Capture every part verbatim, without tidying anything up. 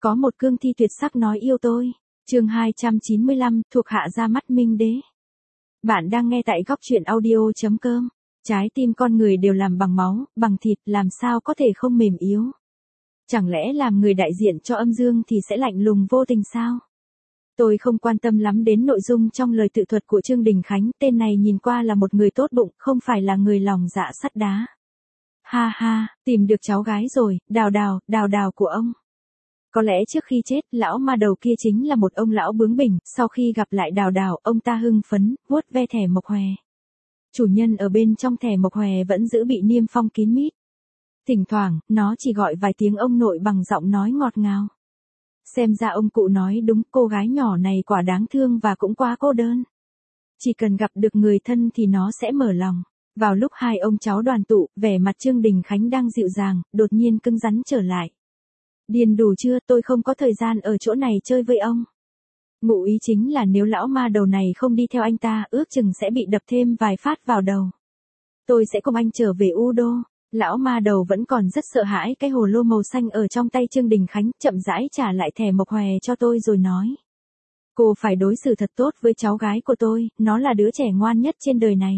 Có một cương thi tuyệt sắc nói yêu tôi. Chương hai trăm chín mươi lăm, thuộc hạ ra mắt Minh Đế. Bạn đang nghe tại góc truyện audio chấm com. Trái tim con người đều làm bằng máu, bằng thịt, làm sao có thể không mềm yếu. Chẳng lẽ làm người đại diện cho âm dương thì sẽ lạnh lùng vô tình sao? Tôi không quan tâm lắm đến nội dung trong lời tự thuật của Trương Đình Khánh, tên này nhìn qua là một người tốt bụng, không phải là người lòng dạ sắt đá. Ha ha, tìm được cháu gái rồi, đào đào, đào đào của ông. Có lẽ trước khi chết, lão ma đầu kia chính là một ông lão bướng bỉnh, sau khi gặp lại đào đào, ông ta hưng phấn, vuốt ve thẻ mộc hòe. Chủ nhân ở bên trong thẻ mộc hòe vẫn giữ bị niêm phong kín mít. Thỉnh thoảng, nó chỉ gọi vài tiếng ông nội bằng giọng nói ngọt ngào. Xem ra ông cụ nói đúng, cô gái nhỏ này quả đáng thương và cũng quá cô đơn. Chỉ cần gặp được người thân thì nó sẽ mở lòng. Vào lúc hai ông cháu đoàn tụ, vẻ mặt Trương Đình Khánh đang dịu dàng, đột nhiên cứng rắn trở lại. Điền đủ chưa, tôi không có thời gian ở chỗ này chơi với ông. Ngụ ý chính là nếu lão ma đầu này không đi theo anh ta, ước chừng sẽ bị đập thêm vài phát vào đầu. Tôi sẽ cùng anh trở về U Đô. Lão ma đầu vẫn còn rất sợ hãi cái hồ lô màu xanh ở trong tay Trương Đình Khánh, chậm rãi trả lại thẻ mộc hòe cho tôi rồi nói. Cô phải đối xử thật tốt với cháu gái của tôi, nó là đứa trẻ ngoan nhất trên đời này.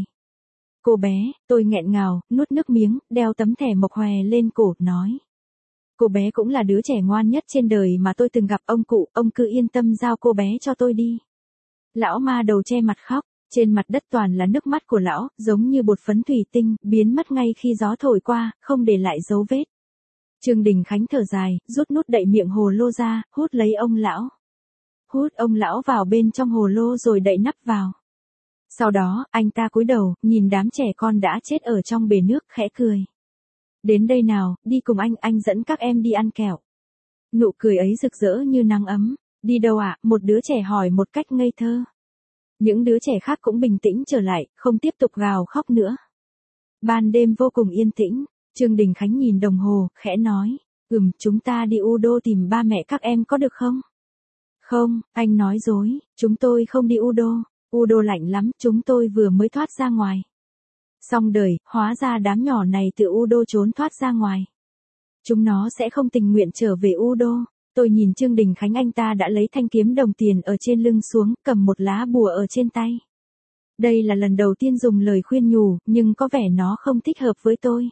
Cô bé, tôi nghẹn ngào, nuốt nước miếng, đeo tấm thẻ mộc hòe lên cổ, nói. Cô bé cũng là đứa trẻ ngoan nhất trên đời mà tôi từng gặp, ông cụ, ông cứ yên tâm giao cô bé cho tôi đi. Lão ma đầu che mặt khóc, trên mặt đất toàn là nước mắt của lão, giống như bột phấn thủy tinh, biến mất ngay khi gió thổi qua, không để lại dấu vết. Trương Đình Khánh thở dài, rút nút đậy miệng hồ lô ra, hút lấy ông lão. Hút ông lão vào bên trong hồ lô rồi đậy nắp vào. Sau đó, anh ta cúi đầu, nhìn đám trẻ con đã chết ở trong bể nước, khẽ cười. Đến đây nào, đi cùng anh, anh dẫn các em đi ăn kẹo. Nụ cười ấy rực rỡ như nắng ấm. Đi đâu ạ? À? Một đứa trẻ hỏi một cách ngây thơ. Những đứa trẻ khác cũng bình tĩnh trở lại, không tiếp tục gào khóc nữa. Ban đêm vô cùng yên tĩnh, Trương Đình Khánh nhìn đồng hồ, khẽ nói. Ừm, chúng ta đi U Đô tìm ba mẹ các em có được không? Không, anh nói dối, chúng tôi không đi U Đô. U Đô lạnh lắm, chúng tôi vừa mới thoát ra ngoài. Xong đời, hóa ra đám nhỏ này từ U Đô trốn thoát ra ngoài. Chúng nó sẽ không tình nguyện trở về U Đô. Tôi nhìn Trương Đình Khánh, anh ta đã lấy thanh kiếm đồng tiền ở trên lưng xuống, cầm một lá bùa ở trên tay. Đây là lần đầu tiên dùng lời khuyên nhủ, nhưng có vẻ nó không thích hợp với tôi.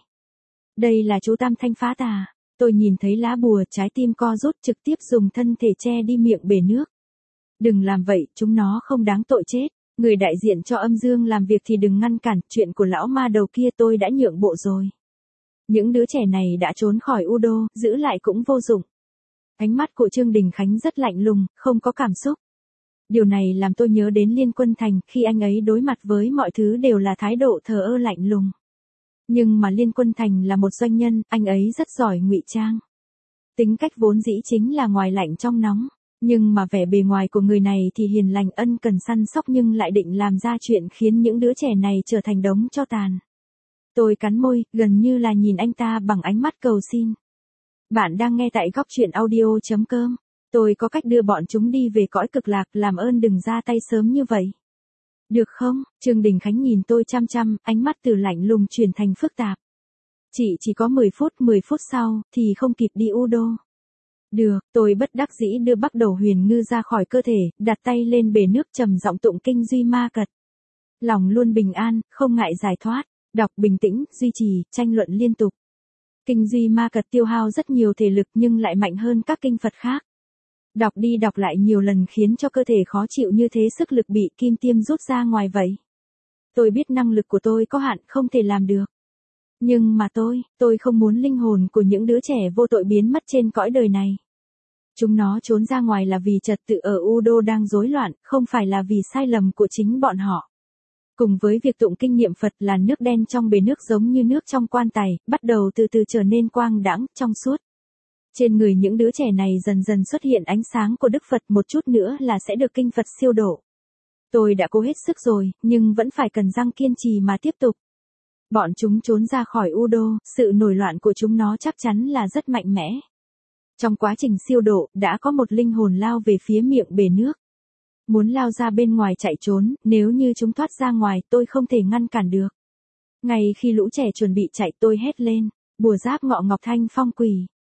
Đây là chú Tam Thanh phá tà. Tôi nhìn thấy lá bùa, trái tim co rút, trực tiếp dùng thân thể che đi miệng bể nước. Đừng làm vậy, chúng nó không đáng tội chết. Người đại diện cho âm dương làm việc thì đừng ngăn cản, chuyện của lão ma đầu kia tôi đã nhượng bộ rồi. Những đứa trẻ này đã trốn khỏi U Đô, giữ lại cũng vô dụng. Ánh mắt của Trương Đình Khánh rất lạnh lùng, không có cảm xúc. Điều này làm tôi nhớ đến Liên Quân Thành, khi anh ấy đối mặt với mọi thứ đều là thái độ thờ ơ lạnh lùng. Nhưng mà Liên Quân Thành là một doanh nhân, anh ấy rất giỏi ngụy trang. Tính cách vốn dĩ chính là ngoài lạnh trong nóng. Nhưng mà vẻ bề ngoài của người này thì hiền lành ân cần săn sóc, nhưng lại định làm ra chuyện khiến những đứa trẻ này trở thành đống tro tàn. Tôi cắn môi, gần như là nhìn anh ta bằng ánh mắt cầu xin. Bạn đang nghe tại góc truyện audio chấm com. Tôi có cách đưa bọn chúng đi về cõi cực lạc, làm ơn đừng ra tay sớm như vậy. Được không? Trương Đình Khánh nhìn tôi chăm chăm, ánh mắt từ lạnh lùng chuyển thành phức tạp. Chị chỉ có mười phút, mười phút sau, thì không kịp đi U Đô. Được, tôi bất đắc dĩ đưa Bắc Đầu Huyền Ngư ra khỏi cơ thể, đặt tay lên bể nước, trầm giọng tụng kinh Duy Ma Cật. Lòng luôn bình an, không ngại giải thoát, đọc bình tĩnh, duy trì, tranh luận liên tục. Kinh Duy Ma Cật tiêu hao rất nhiều thể lực nhưng lại mạnh hơn các kinh Phật khác. Đọc đi đọc lại nhiều lần khiến cho cơ thể khó chịu, như thế sức lực bị kim tiêm rút ra ngoài vậy. Tôi biết năng lực của tôi có hạn, không thể làm được. Nhưng mà tôi, tôi không muốn linh hồn của những đứa trẻ vô tội biến mất trên cõi đời này. Chúng nó trốn ra ngoài là vì trật tự ở U Đô đang rối loạn, không phải là vì sai lầm của chính bọn họ. Cùng với việc tụng kinh niệm Phật, là nước đen trong bể nước giống như nước trong quan tài, bắt đầu từ từ trở nên quang đãng, trong suốt. Trên người những đứa trẻ này dần dần xuất hiện ánh sáng của Đức Phật, một chút nữa là sẽ được kinh Phật siêu độ. Tôi đã cố hết sức rồi, nhưng vẫn phải cần răng kiên trì mà tiếp tục. Bọn chúng trốn ra khỏi U Đô, sự nổi loạn của chúng nó chắc chắn là rất mạnh mẽ. Trong quá trình siêu độ, đã có một linh hồn lao về phía miệng bể nước. Muốn lao ra bên ngoài chạy trốn, nếu như chúng thoát ra ngoài, tôi không thể ngăn cản được. Ngay khi lũ trẻ chuẩn bị chạy, tôi hét lên, bùa giáp ngọ ngọc thanh phong quỷ.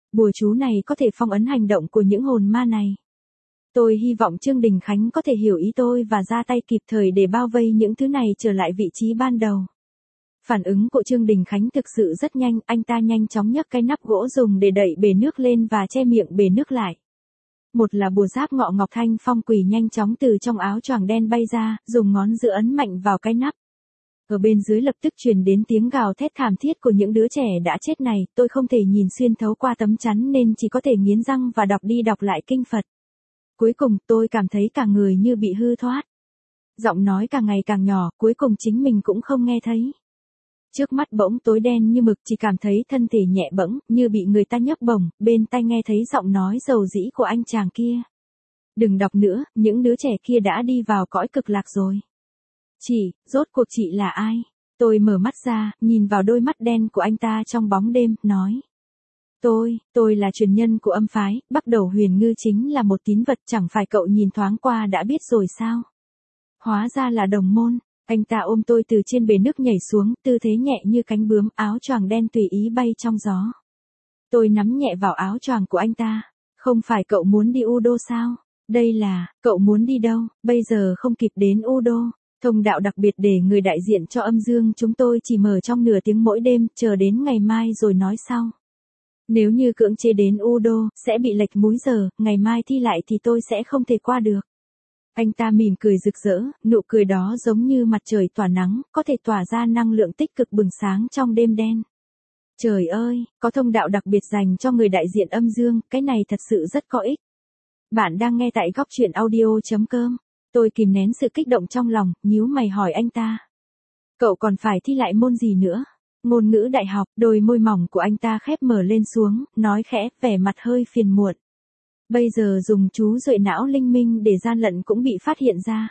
Bùa chú này có thể phong ấn hành động của những hồn ma này. Tôi hy vọng Trương Đình Khánh có thể hiểu ý tôi và ra tay kịp thời để bao vây những thứ này trở lại vị trí ban đầu. Phản ứng của Trương Đình Khánh thực sự rất nhanh, anh ta nhanh chóng nhấc cái nắp gỗ dùng để đậy bể nước lên và che miệng bể nước lại. Một là bùa giáp ngọ ngọc thanh phong quỷ nhanh chóng từ trong áo choàng đen bay ra, dùng ngón giữa ấn mạnh vào cái nắp. Ở bên dưới lập tức truyền đến tiếng gào thét thảm thiết của những đứa trẻ đã chết này, tôi không thể nhìn xuyên thấu qua tấm chắn nên chỉ có thể nghiến răng và đọc đi đọc lại kinh Phật. Cuối cùng tôi cảm thấy cả người như bị hư thoát. Giọng nói càng ngày càng nhỏ, cuối cùng chính mình cũng không nghe thấy. Trước mắt bỗng tối đen như mực, chỉ cảm thấy thân thể nhẹ bẫng, như bị người ta nhấc bổng, bên tai nghe thấy giọng nói dầu dĩ của anh chàng kia. Đừng đọc nữa, những đứa trẻ kia đã đi vào cõi cực lạc rồi. Chị, rốt cuộc chị là ai? Tôi mở mắt ra, nhìn vào đôi mắt đen của anh ta trong bóng đêm, nói. Tôi, tôi là truyền nhân của âm phái, Bắc Đầu Huyền Ngư chính là một tín vật, chẳng phải cậu nhìn thoáng qua đã biết rồi sao? Hóa ra là đồng môn. Anh ta ôm tôi từ trên bể nước nhảy xuống, tư thế nhẹ như cánh bướm, áo choàng đen tùy ý bay trong gió. Tôi nắm nhẹ vào áo choàng của anh ta. Không phải cậu muốn đi U Đô sao? Đây là, cậu muốn đi đâu? Bây giờ không kịp đến U Đô. Thông đạo đặc biệt để người đại diện cho âm dương chúng tôi chỉ mở trong nửa tiếng mỗi đêm, chờ đến ngày mai rồi nói sau. Nếu như cưỡng chế đến U Đô, sẽ bị lệch múi giờ, ngày mai thi lại thì tôi sẽ không thể qua được. Anh ta mỉm cười rực rỡ, nụ cười đó giống như mặt trời tỏa nắng, có thể tỏa ra năng lượng tích cực bừng sáng trong đêm đen. Trời ơi, có thông đạo đặc biệt dành cho người đại diện âm dương, cái này thật sự rất có ích. Bạn đang nghe tại góc truyện audio chấm com. Tôi kìm nén sự kích động trong lòng, nhíu mày hỏi anh ta. Cậu còn phải thi lại môn gì nữa? Ngôn ngữ đại học, đôi môi mỏng của anh ta khép mở lên xuống, nói khẽ, vẻ mặt hơi phiền muộn. Bây giờ dùng chú duệ não linh minh để gian lận cũng bị phát hiện ra.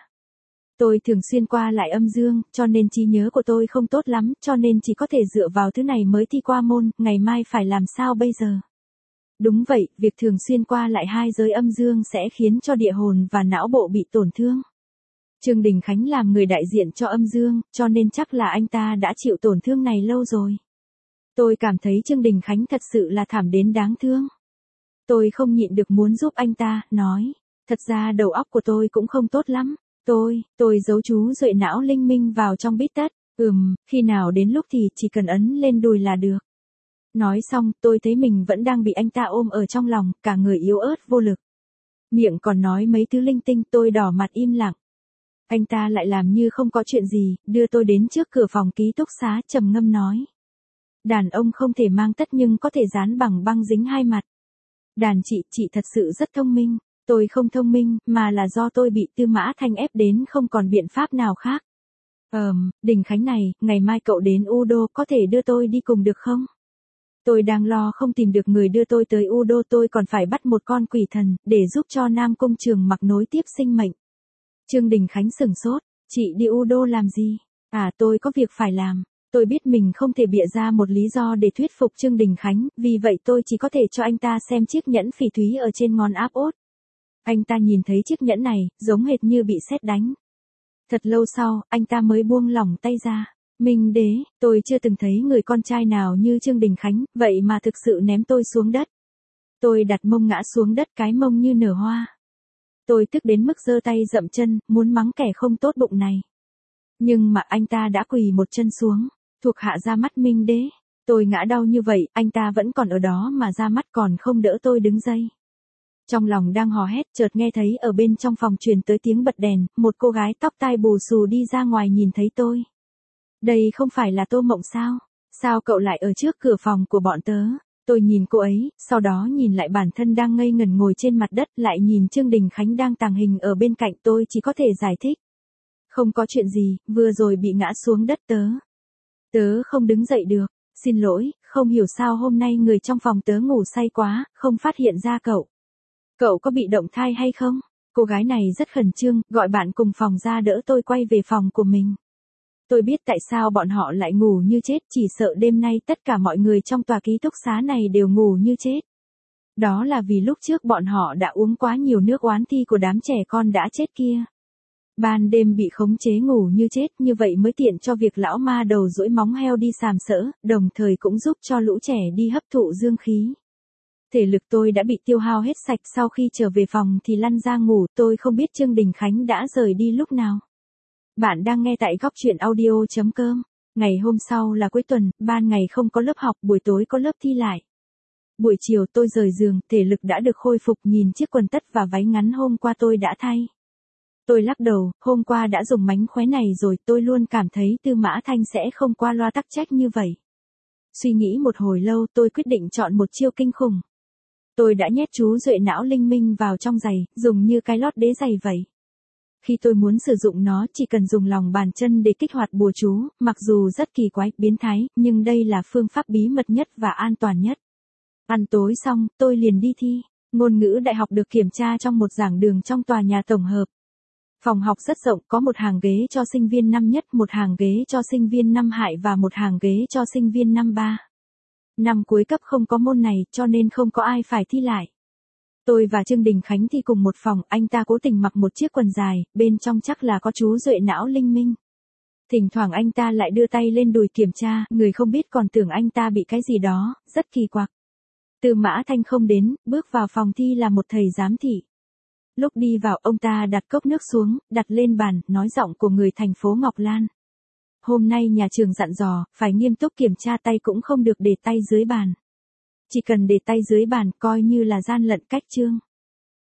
Tôi thường xuyên qua lại âm dương, cho nên trí nhớ của tôi không tốt lắm, cho nên chỉ có thể dựa vào thứ này mới thi qua môn, ngày mai phải làm sao bây giờ? Đúng vậy, việc thường xuyên qua lại hai giới âm dương sẽ khiến cho địa hồn và não bộ bị tổn thương. Trương Đình Khánh làm người đại diện cho âm dương, cho nên chắc là anh ta đã chịu tổn thương này lâu rồi. Tôi cảm thấy Trương Đình Khánh thật sự là thảm đến đáng thương. Tôi không nhịn được muốn giúp anh ta, nói. Thật ra đầu óc của tôi cũng không tốt lắm. Tôi, tôi giấu chú duệ não linh minh vào trong bít tất. Ừm, khi nào đến lúc thì chỉ cần ấn lên đùi là được. Nói xong, tôi thấy mình vẫn đang bị anh ta ôm ở trong lòng, cả người yếu ớt vô lực. Miệng còn nói mấy thứ linh tinh, tôi đỏ mặt im lặng. Anh ta lại làm như không có chuyện gì, đưa tôi đến trước cửa phòng ký túc xá, trầm ngâm nói. Đàn ông không thể mang tất nhưng có thể dán bằng băng dính hai mặt. Đàn chị, chị thật sự rất thông minh. Tôi không thông minh, mà là do tôi bị Tư Mã Thanh ép đến không còn biện pháp nào khác. Ờm, Đình Khánh này, ngày mai cậu đến U Đô có thể đưa tôi đi cùng được không? Tôi đang lo không tìm được người đưa tôi tới U Đô, tôi còn phải bắt một con quỷ thần, để giúp cho Nam Cung Trường Mặc nối tiếp sinh mệnh. Trương Đình Khánh sửng sốt, chị đi U Đô làm gì? À, tôi có việc phải làm. Tôi biết mình không thể bịa ra một lý do để thuyết phục Trương Đình Khánh, vì vậy tôi chỉ có thể cho anh ta xem chiếc nhẫn phỉ thúy ở trên ngón áp út. Anh ta nhìn thấy chiếc nhẫn này, giống hệt như bị sét đánh. Thật lâu sau, anh ta mới buông lỏng tay ra. Minh đế, tôi chưa từng thấy người con trai nào như Trương Đình Khánh, vậy mà thực sự ném tôi xuống đất. Tôi đặt mông ngã xuống đất, cái mông như nở hoa. Tôi tức đến mức giơ tay dậm chân, muốn mắng kẻ không tốt bụng này. Nhưng mà anh ta đã quỳ một chân xuống. Thuộc hạ ra mắt Minh đế. Tôi ngã đau như vậy, anh ta vẫn còn ở đó mà ra mắt còn không đỡ tôi đứng dậy. Trong lòng đang hò hét, chợt nghe thấy ở bên trong phòng truyền tới tiếng bật đèn, một cô gái tóc tai bù xù đi ra ngoài nhìn thấy tôi. Đây không phải là Tô Mộng sao? Sao cậu lại ở trước cửa phòng của bọn tớ? Tôi nhìn cô ấy, sau đó nhìn lại bản thân đang ngây ngẩn ngồi trên mặt đất, lại nhìn Trương Đình Khánh đang tàng hình ở bên cạnh, tôi chỉ có thể giải thích. Không có chuyện gì, vừa rồi bị ngã xuống đất tớ. Tớ không đứng dậy được, xin lỗi, không hiểu sao hôm nay người trong phòng tớ ngủ say quá, không phát hiện ra cậu. Cậu có bị động thai hay không? Cô gái này rất khẩn trương, gọi bạn cùng phòng ra đỡ tôi quay về phòng của mình. Tôi biết tại sao bọn họ lại ngủ như chết, chỉ sợ đêm nay tất cả mọi người trong tòa ký túc xá này đều ngủ như chết. Đó là vì lúc trước bọn họ đã uống quá nhiều nước oán thi của đám trẻ con đã chết kia. Ban đêm bị khống chế ngủ như chết, như vậy mới tiện cho việc lão ma đầu duỗi móng heo đi sàm sỡ, đồng thời cũng giúp cho lũ trẻ đi hấp thụ dương khí. Thể lực tôi đã bị tiêu hao hết sạch, sau khi trở về phòng thì lăn ra ngủ, tôi không biết Trương Đình Khánh đã rời đi lúc nào. Bạn đang nghe tại góc truyện audio chấm com. Ngày hôm sau là cuối tuần, ban ngày không có lớp học, buổi tối có lớp thi lại. Buổi chiều tôi rời giường, thể lực đã được khôi phục, nhìn chiếc quần tất và váy ngắn hôm qua tôi đã thay. Tôi lắc đầu, hôm qua đã dùng mánh khóe này rồi, tôi luôn cảm thấy Tư Mã Thanh sẽ không qua loa tắc trách như vậy. Suy nghĩ một hồi lâu, tôi quyết định chọn một chiêu kinh khủng. Tôi đã nhét chú duệ não linh minh vào trong giày, dùng như cái lót đế giày vậy. Khi tôi muốn sử dụng nó, chỉ cần dùng lòng bàn chân để kích hoạt bùa chú, mặc dù rất kỳ quái, biến thái, nhưng đây là phương pháp bí mật nhất và an toàn nhất. Ăn tối xong, tôi liền đi thi. Ngôn ngữ đại học được kiểm tra trong một giảng đường trong tòa nhà tổng hợp. Phòng học rất rộng, có một hàng ghế cho sinh viên năm nhất, một hàng ghế cho sinh viên năm hai và một hàng ghế cho sinh viên năm ba. Năm cuối cấp không có môn này, cho nên không có ai phải thi lại. Tôi và Trương Đình Khánh thi cùng một phòng, anh ta cố tình mặc một chiếc quần dài, bên trong chắc là có chú duệ não linh minh. Thỉnh thoảng anh ta lại đưa tay lên đùi kiểm tra, người không biết còn tưởng anh ta bị cái gì đó, rất kỳ quặc. Tư Mã Thanh không đến, bước vào phòng thi là một thầy giám thị. Lúc đi vào, ông ta đặt cốc nước xuống, đặt lên bàn, nói giọng của người thành phố Ngọc Lan. Hôm nay nhà trường dặn dò, phải nghiêm túc kiểm tra, tay cũng không được để tay dưới bàn. Chỉ cần để tay dưới bàn, coi như là gian lận cách chương.